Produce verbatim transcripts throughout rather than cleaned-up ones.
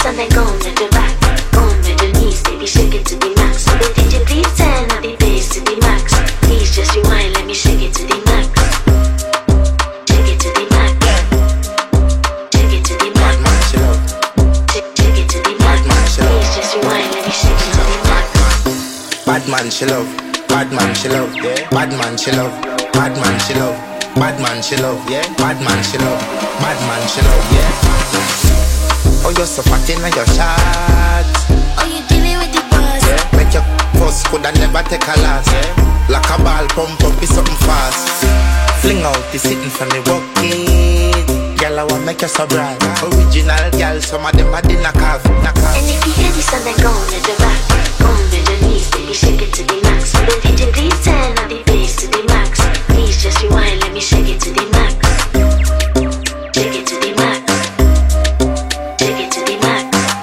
and then go on with your back. Go on with your knees, baby, shake it to the max. So the D J please turn up the bass to the max. Please just rewind, let me shake it to the max. Shake it to the max. Shake it to the max. Shake it to the max. Please just rewind, let me shake it to the max. Bad man she love, bad man she love, bad man she love, bad man she love, bad man she love, yeah, bad man she love, bad man she love, yeah. Oh, you're so fat in your shots. Oh, you dealing with the boss. Yeah, make your first coulda never take a last. Yeah, like a ball pump up is something fast. Fling out the sitting from the bucket. Girl, I want make you so bright. Original girl, some of them are in a calf, knock off. And if you hear this and then go on with your back. Go on with your knees, baby, shake it to the max. So the D J please turn up the bass to the max. Please just rewind, let me shake it to the max. Shake it to the max. Shake it to the max.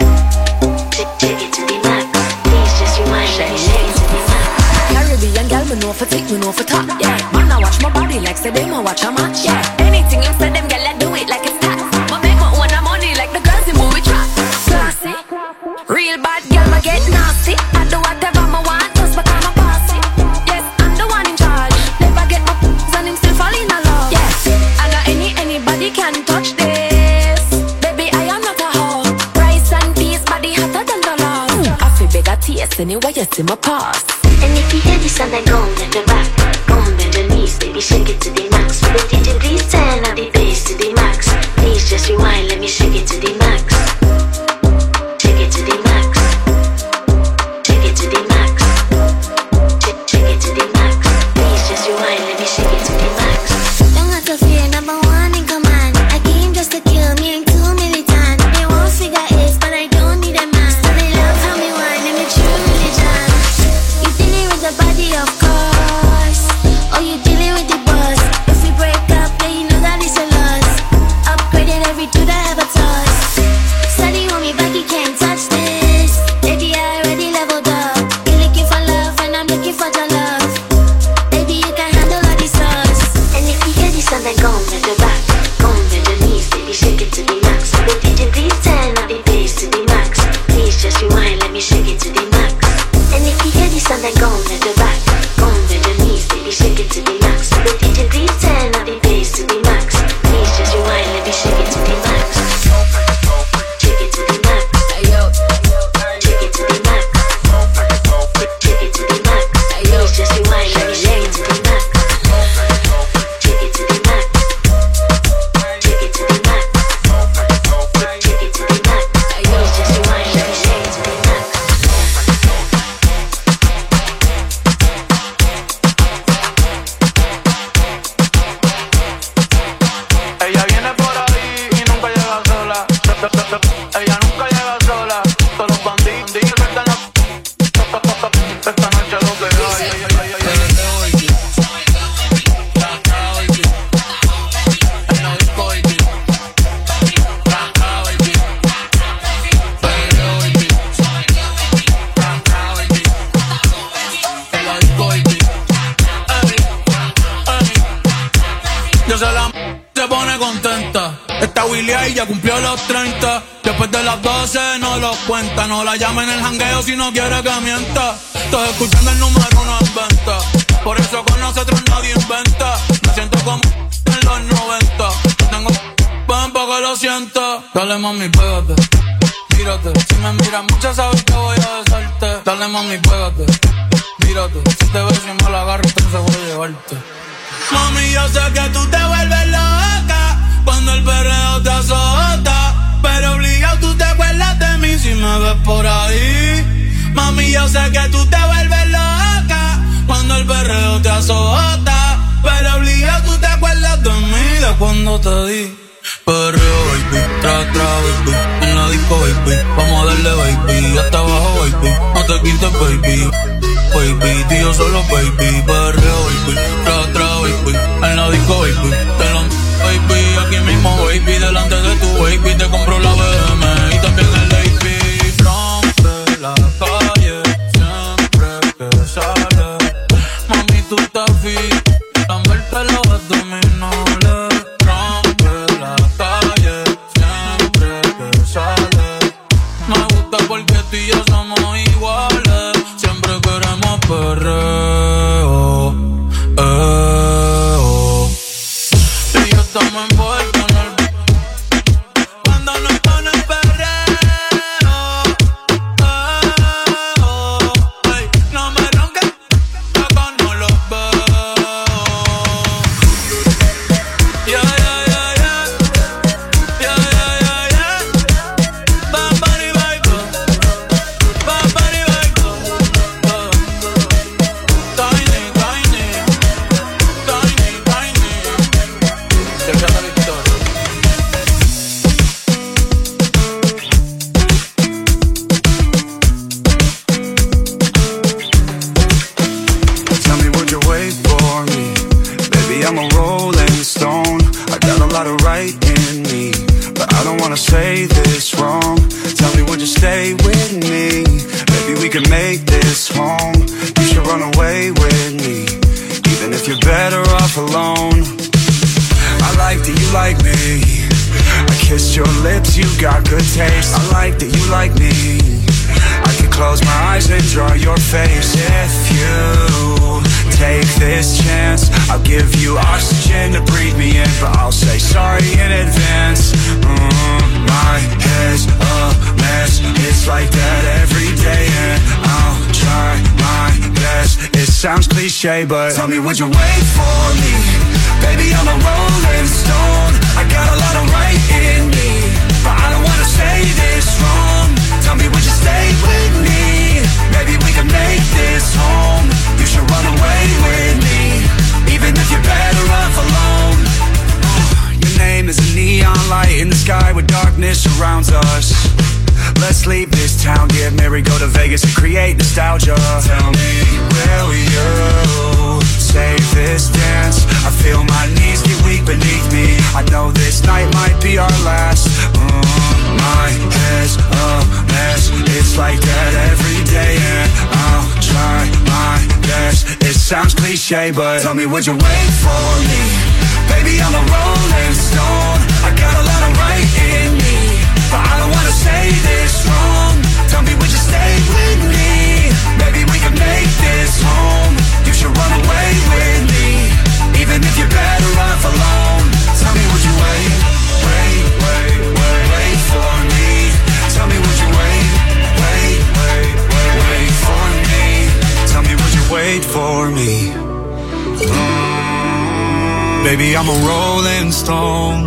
Shake it to the max. Please just rewind, let me shake it to the max. Caribbean girl, me know for tick, me know for top. Yeah, man, I watch my body like say them I watch a match. Yeah, anything you say them, girl, I do it like it's tax. My make my own money like the girls in movie trap. Classy, real bad girl, I get nasty. I do whatever I want, just because I'm bossy. Yes, I'm the one in charge. Never get my p***s and him still fall in love. Yes, I know any anybody can touch this. Baby, I am not a hoe. Rice and peas, body hotter than the love. I feel beg a taste anyway you see my pass. And if you hear this and then go on with your back. Go on with your knees, baby, shake it to the max. So the D J please turn up the bass to the max. Please just rewind, let me shake it to the max. Shake it to the max. Shake it to the max. Shake, shake it to the max. Please just rewind, let me shake it to the max. Don't have to fear, number one in command. I came just to kill me, ain't too militant. They won't figure it, but I don't need a man. So they love how me whine and me true religion. You dealing with the body, of course. Oh, you dealing with the boss. If we break up, then you know that it's a loss. Upgraded every dude I ever touched. Study on me back, you can't touch this. Baby, I already leveled up. You're looking for love, and I'm looking for your love. Baby, you can handle all these sauce. And if you hear this and then go on with your back. Go on with your knees, baby, shake it to the max. So the D J please turn up the bass to the max. Please just rewind, let me shake it to the max. And if you hear this and then go on with your back. Go on with your knees, baby, shake it to the max. So the D J please turn up the bass to the max. Please just rewind, let me shake it to the max. Shake it to the max. Shake it to the max. Shake it to the max. Please just rewind, let me shake it to the max. Shake it to the max. Shake it to the max. Shake it to the max. Please just rewind, let me shake it to the max. Ella viene por ahí y nunca llega sola. Ella nunca llega sola. Todos los bandidos están en la... Esta noche lo que hay. Yo se la se pone contenta. Esta Willy ahí ya cumplió los treinta. Después de las doce no lo cuenta. No la llama en el jangueo si no quiere que mienta. Estoy escuchando el número uno en venta. Por eso con nosotros nadie inventa. Me siento como en los noventa. Tengo pan para que lo sienta. Dale mami, pégate, mírate. Si me miras mucho sabes que voy a besarte. Dale mami, pégate, mírate. Si te ves y me la agarro entonces voy a llevarte. Mami, yo sé que tú te vuelves loca cuando el perreo te azota, pero obligado tú te acuerdas de mí si me ves por ahí. Mami, yo sé que tú te vuelves loca cuando el perreo te azota, pero obligado tú te acuerdas de mí de cuando te di. Perreo, baby, tra, tra, baby, en la disco, baby, vamos a darle, baby, hasta abajo, baby, no te quites, baby. Baby, tío solo baby, perreo, baby, tra, tra, baby, en la disco, baby, te lo baby, aquí mismo, baby, delante de tu baby, te compro la B M y también el baby, rompe la calle, siempre que sale, mami, tú estás fit, la muerte los abdominales, rompe la calle, siempre que sale, Me gusta porque tú y yo somos iguales. Siempre queremos perreo, eh, oh. Tú y yo estamos envueltos en el cuando nos pone perreo, eh, oh. Hey, no me ronques, acá no los veo. Yeah, yeah, yeah, yeah. Yeah, yeah, yeah, yeah. Bambari baiko, bambari baiko. Uh. Tiny, tiny, tiny, tiny. Cerca la victoria. Tell me, would you wait for me? Baby, I'm a rolling stone. I got a lot of right in me, but I don't wanna say this wrong. Tell me, would you stay with me? Maybe we can make this home. You should run away with me, even if you're better off alone. I like that you like me. I kissed your lips, you got good taste. I like that you like me. I can close my eyes and draw your face. If you take this chance, I'll give you oxygen to breathe me in, but I'll say sorry in advance. mm, My head's a mess. It's like that every day, and I'll try my best. It sounds cliche, but tell me, would you wait for me? Baby, I'm a rolling stone. I got a lot of right in me, but I don't wanna say this wrong. Tell me, would you stay with me? Maybe we can make this home. You should run away with me, even if you're better off alone. Your name is a neon light in the sky where darkness surrounds us. Let's leave this town, get married, go to Vegas and create nostalgia. Tell me, will you save this dance? I feel my knees get weak beneath me. I know this night might be our last. mm, My head's a mess. It's like that every day, and I'll try my best. It sounds cliche, but tell me, would you wait for me? Baby, I'm a rolling stone. I got a lot of right in me, but I don't wanna say this wrong. Tell me, would you stay with me? Maybe we can make this home. You should run away with me, even if you're better off alone. Tell me, would you wait, wait, wait, wait, wait for me? Tell me, would you wait, wait, wait, wait, wait for me? Tell me, would you wait for me? Mm, baby, I'm a rolling stone.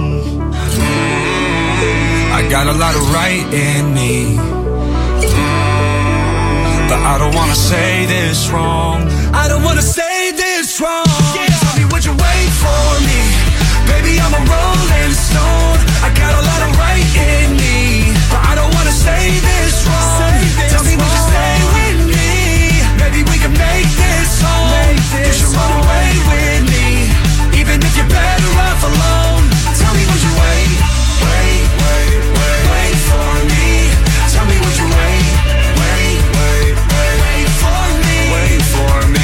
I got a lot of right in me, but I don't wanna say this wrong. I don't wanna say this wrong. Yeah. Tell me, would you wait for me? Baby, I'm a rolling stone. I got a lot of right in me, but I don't wanna say this wrong. Say this Tell me, wrong. Would you stay with me? Maybe we can make this home. Make this you should run away with me, even if you're better off alone. Tell me, would you wait, wait, wait, wait, wait for me? Tell me, would you wait, wait, wait, wait, wait for me? Wait for me.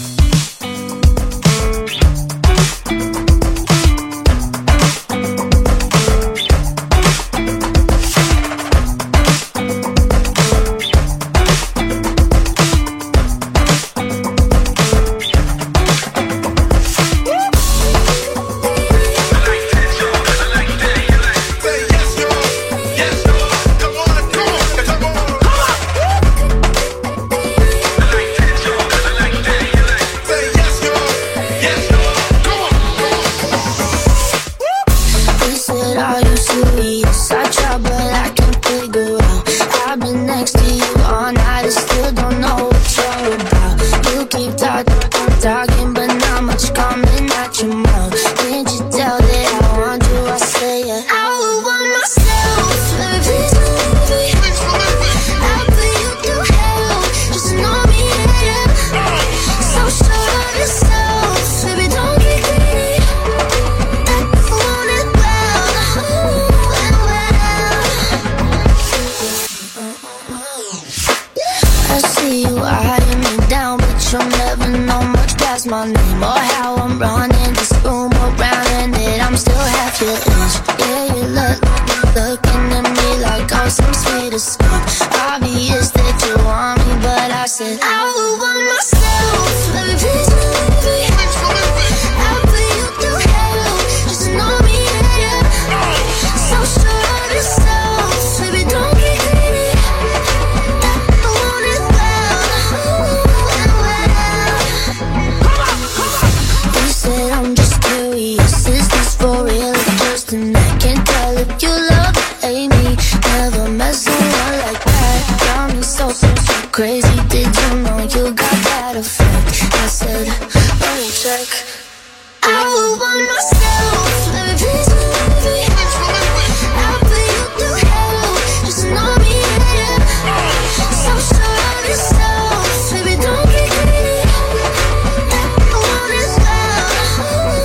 Talking, but not much coming out your mouth. Can't you tell that I want you? I say it. I would want myself. Please believe me. I'll put you through hell. Just know me, yeah. So sure of yourself, baby, don't be greedy. I want it well, and well. I see you eyeing me down, but you'll never know much past my name or how I'm running this room around, and that I'm still half your age. Yeah, you look, looking at me like I'm some sweet escape. crazy, did you know you got that effect? I said, let me check. I would want myself, let me please believe me. I'll put you through hell, just know me, yeah. So sure of yourself, baby, don't get greedy. I want this love.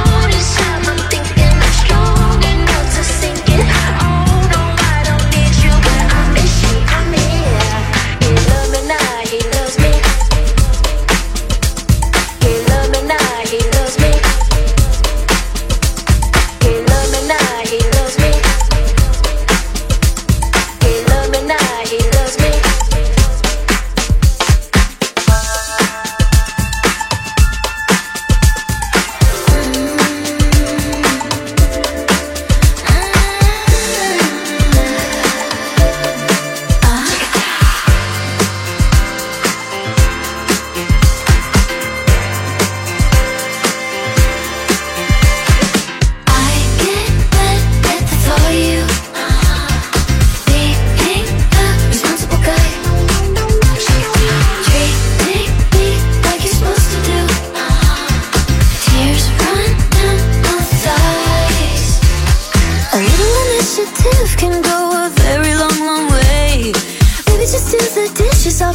Need you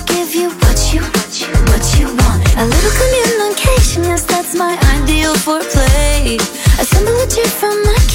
give you what you, what you want. A little communication, yes, that's my ideal foreplay. Assemble a G from my